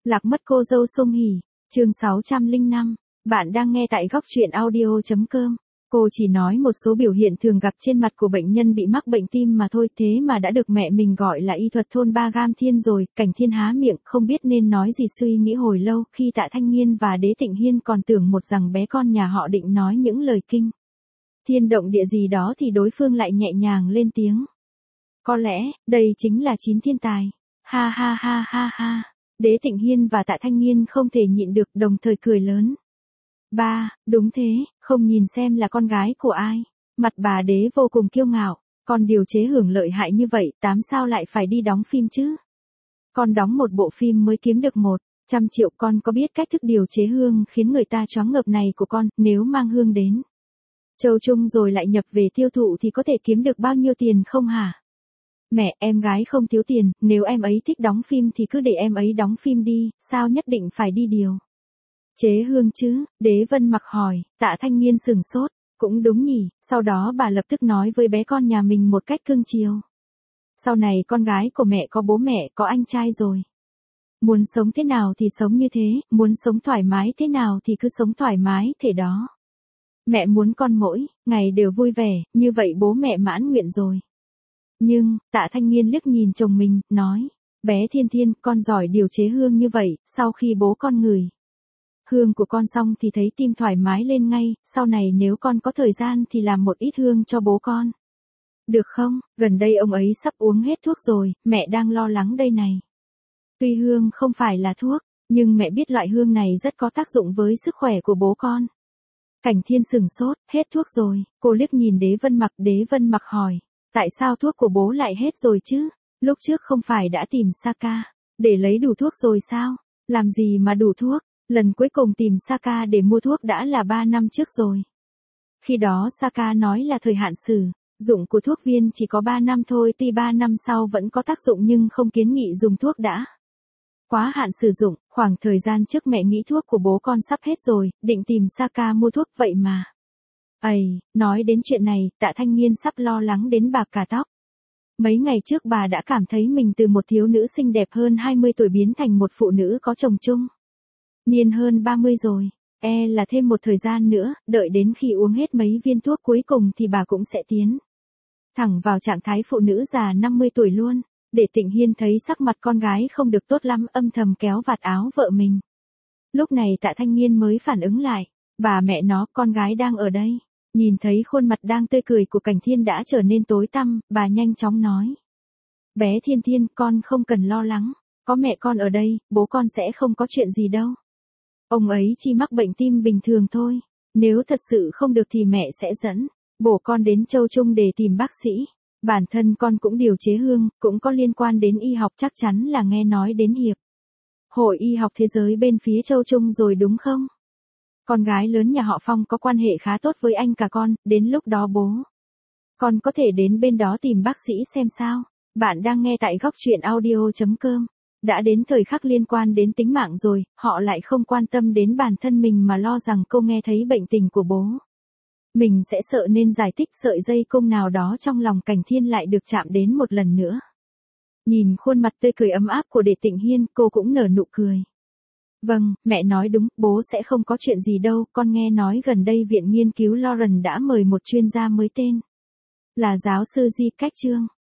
Lạc mất cô dâu Song Hỷ, chương 605, bạn đang nghe tại góc truyện audio.com. Cô chỉ nói một số biểu hiện thường gặp trên mặt của bệnh nhân bị mắc bệnh tim mà thôi, thế mà đã được mẹ mình gọi là y thuật thôn Ba Gam Thiên rồi. Cảnh Thiên há miệng không biết nên nói gì, suy nghĩ hồi lâu, khi Tạ Thanh Nghiên và Đế Tịnh Hiên còn tưởng một rằng bé con nhà họ định nói những lời kinh thiên động địa gì đó thì đối phương lại nhẹ nhàng lên tiếng. Có lẽ, đây chính là 9 thiên tài. Ha ha ha ha ha. Đế Tịnh Hiên và Tạ Thanh Nghiên không thể nhịn được, đồng thời cười lớn. Ba, đúng thế, không nhìn xem là con gái của ai. Mặt bà Đế vô cùng kiêu ngạo, con điều chế hưởng lợi hại như vậy, sao lại phải đi đóng phim chứ? Con đóng một bộ phim mới kiếm được 100 triệu, con có biết cách thức điều chế hương khiến người ta choáng ngợp này của con, nếu mang hương đến Châu Trung rồi lại nhập về tiêu thụ thì có thể kiếm được bao nhiêu tiền không hả? Mẹ, em gái không thiếu tiền, nếu em ấy thích đóng phim thì cứ để em ấy đóng phim đi, sao nhất định phải đi điều chế hương chứ? Đế Vân Mặc hỏi. Tạ Thanh Nghiên sửng sốt, cũng đúng nhỉ. Sau đó bà lập tức nói với bé con nhà mình một cách cưng chiều. Sau này con gái của mẹ có bố mẹ, có anh trai rồi. Muốn sống thế nào thì sống như thế, muốn sống thoải mái thế nào thì cứ sống thoải mái thế đó. Mẹ muốn con mỗi ngày đều vui vẻ, như vậy bố mẹ mãn nguyện rồi. Nhưng, Tạ Thanh Nghiên liếc nhìn chồng mình, nói, bé Thiên Thiên, con giỏi điều chế hương như vậy, sau khi bố con ngửi hương của con xong thì thấy tim thoải mái lên ngay, sau này nếu con có thời gian thì làm một ít hương cho bố con. Được không? Gần đây ông ấy sắp uống hết thuốc rồi, mẹ đang lo lắng đây này. Tuy hương không phải là thuốc, nhưng mẹ biết loại hương này rất có tác dụng với sức khỏe của bố con. Cảnh Thiên sửng sốt, hết thuốc rồi, cô liếc nhìn Đế Vân Mặc hỏi. Tại sao thuốc của bố lại hết rồi chứ? Lúc trước không phải đã tìm Saka để lấy đủ thuốc rồi sao? Làm gì mà đủ thuốc? Lần cuối cùng tìm Saka để mua thuốc đã là 3 năm trước rồi. Khi đó Saka nói là thời hạn sử dụng của thuốc viên chỉ có 3 năm thôi, tuy 3 năm sau vẫn có tác dụng nhưng không kiến nghị dùng thuốc đã quá hạn sử dụng. Khoảng thời gian trước mẹ nghĩ thuốc của bố con sắp hết rồi, định tìm Saka mua thuốc, vậy mà. Nói đến chuyện này, Tạ Thanh Nghiên sắp lo lắng đến bạc cả tóc. Mấy ngày trước bà đã cảm thấy mình từ một thiếu nữ xinh đẹp hơn 20 tuổi biến thành một phụ nữ có chồng chung niên hơn 30 rồi. Là thêm một thời gian nữa, đợi đến khi uống hết mấy viên thuốc cuối cùng thì bà cũng sẽ tiến thẳng vào trạng thái phụ nữ già 50 tuổi luôn. Để Tịnh Hiên thấy sắc mặt con gái không được tốt lắm, âm thầm kéo vạt áo vợ mình. Lúc này Tạ Thanh Nghiên mới phản ứng lại. Bà mẹ nó, con gái đang ở đây. Nhìn thấy khuôn mặt đang tươi cười của Cảnh Thiên đã trở nên tối tăm, bà nhanh chóng nói. Bé Thiên Thiên, con không cần lo lắng. Có mẹ con ở đây, bố con sẽ không có chuyện gì đâu. Ông ấy chỉ mắc bệnh tim bình thường thôi. Nếu thật sự không được thì mẹ sẽ dẫn bố con đến Châu Trung để tìm bác sĩ. Bản thân con cũng điều chế hương, cũng có liên quan đến y học, chắc chắn là nghe nói đến Hiệp hội Y học Thế giới bên phía Châu Trung rồi đúng không? Con gái lớn nhà họ Phong có quan hệ khá tốt với anh cả con, đến lúc đó bố con có thể đến bên đó tìm bác sĩ xem sao. Bạn đang nghe tại góc truyện audio.com. Đã đến thời khắc liên quan đến tính mạng rồi, họ lại không quan tâm đến bản thân mình mà lo rằng cô nghe thấy bệnh tình của bố mình sẽ sợ nên giải thích sợi dây cung nào đó trong lòng Cảnh Thiên lại được chạm đến một lần nữa. Nhìn khuôn mặt tươi cười ấm áp của Đế Tịnh Hiên, cô cũng nở nụ cười. Vâng, mẹ nói đúng, bố sẽ không có chuyện gì đâu, con nghe nói gần đây Viện Nghiên cứu Lawrence đã mời một chuyên gia mới tên là giáo sư Di Cách Trương